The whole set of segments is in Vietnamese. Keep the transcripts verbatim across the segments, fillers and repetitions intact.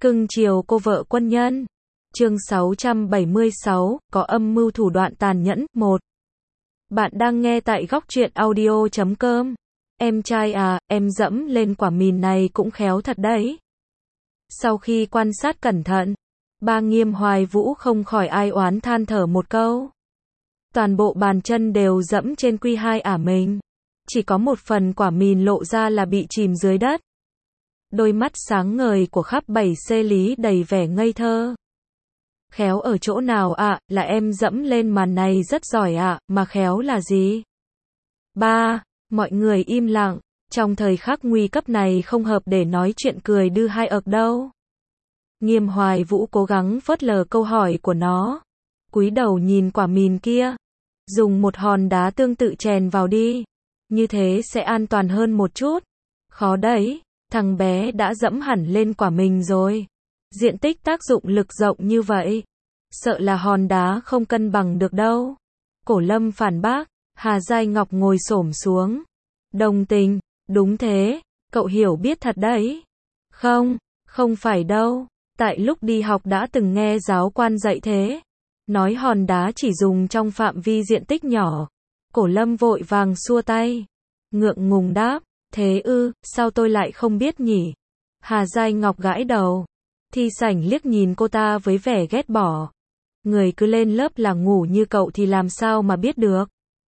Cưng chiều cô vợ quân nhân. Chương sáu trăm bảy mươi sáu, có âm mưu thủ đoạn tàn nhẫn. một. Bạn đang nghe tại góc truyện audio chấm com. Em trai à, em dẫm lên quả mìn này cũng khéo thật đấy. Sau khi quan sát cẩn thận, ba Nghiêm Hoài Vũ không khỏi ai oán than thở một câu. Toàn bộ bàn chân đều dẫm trên quy hai ả mình. Chỉ có một phần quả mìn lộ ra là bị chìm dưới đất. Đôi mắt sáng ngời của khắp bảy C Lý đầy vẻ ngây thơ. Khéo ở chỗ nào ạ, à, là em dẫm lên màn này rất giỏi ạ, à, mà khéo là gì? ba. Mọi người im lặng, trong thời khắc nguy cấp này không hợp để nói chuyện cười đư hai ợc đâu. Nghiêm Hoài Vũ cố gắng phớt lờ câu hỏi của nó. Cúi đầu nhìn quả mìn kia. Dùng một hòn đá tương tự chèn vào đi. Như thế sẽ an toàn hơn một chút. Khó đấy, thằng bé đã dẫm hẳn lên quả mình rồi. Diện tích tác dụng lực rộng như vậy. Sợ là hòn đá không cân bằng được đâu. Cổ Lâm phản bác. Hà Giai Ngọc ngồi xổm xuống. Đồng tình, đúng thế, cậu hiểu biết thật đấy. Không, không phải đâu. Tại lúc đi học đã từng nghe giáo quan dạy thế. Nói hòn đá chỉ dùng trong phạm vi diện tích nhỏ. Cổ Lâm vội vàng xua tay. Ngượng ngùng đáp, thế ư, sao tôi lại không biết nhỉ? Hà Giai Ngọc gãi đầu. Thi Sảnh liếc nhìn cô ta với vẻ ghét bỏ. Người cứ lên lớp là ngủ như cậu thì làm sao mà biết được?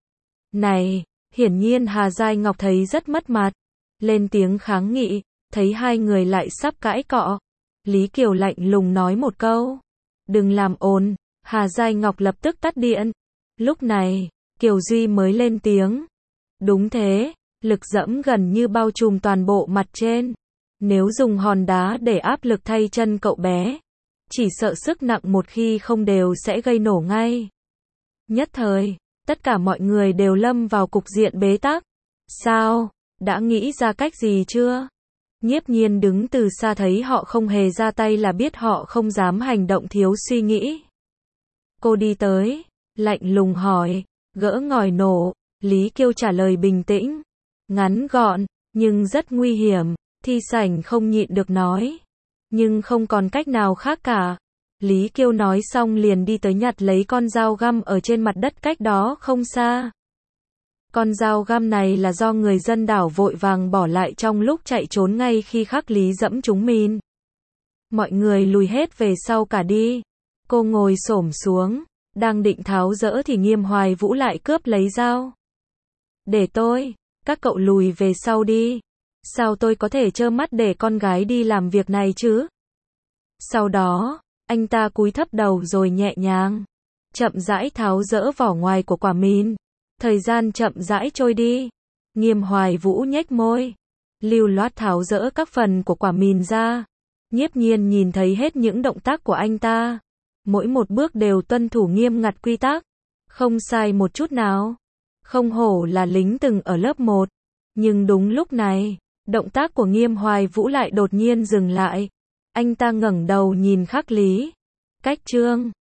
Này, hiển nhiên Hà Giai Ngọc thấy rất mất mặt. Lên tiếng kháng nghị, thấy hai người lại sắp cãi cọ. Lý Kiều lạnh lùng nói một câu. Đừng làm ồn, Hà Giai Ngọc lập tức tắt điện. Lúc này, Kiều Duy mới lên tiếng. Đúng thế, lực dẫm gần như bao trùm toàn bộ mặt trên. Nếu dùng hòn đá để áp lực thay chân cậu bé, chỉ sợ sức nặng một khi không đều sẽ gây nổ ngay. Nhất thời, tất cả mọi người đều lâm vào cục diện bế tắc. Sao? Đã nghĩ ra cách gì chưa? Nhiếp Nhiên đứng từ xa thấy họ không hề ra tay là biết họ không dám hành động thiếu suy nghĩ. Cô đi tới, lạnh lùng hỏi, gỡ ngòi nổ. Lý Kiêu trả lời bình tĩnh, ngắn gọn, nhưng rất nguy hiểm. Thi Sảnh không nhịn được nói, nhưng không còn cách nào khác cả. Lý Kiêu nói xong liền đi tới nhặt lấy con dao găm ở trên mặt đất cách đó không xa. Con dao găm này là do người dân đảo vội vàng bỏ lại trong lúc chạy trốn ngay khi khắc Lý dẫm trúng mìn. Mọi người lùi hết về sau cả đi. Cô ngồi xổm xuống, đang định tháo dỡ thì Nghiêm Hoài Vũ lại cướp lấy dao. Để tôi, các cậu lùi về sau đi. Sao tôi có thể trơ mắt để con gái đi làm việc này chứ? Sau đó, anh ta cúi thấp đầu rồi nhẹ nhàng, chậm rãi tháo dỡ vỏ ngoài của quả mìn. Thời gian chậm rãi trôi đi. Nghiêm Hoài Vũ nhếch môi, lưu loát tháo dỡ các phần của quả mìn ra. Nhiếp Nhiên nhìn thấy hết những động tác của anh ta. Mỗi một bước đều tuân thủ nghiêm ngặt quy tắc. Không sai một chút nào. Không hổ là lính từng ở lớp một. Nhưng đúng lúc này, động tác của Nghiêm Hoài Vũ lại đột nhiên dừng lại. Anh ta ngẩng đầu nhìn khắc Lý. Cách chương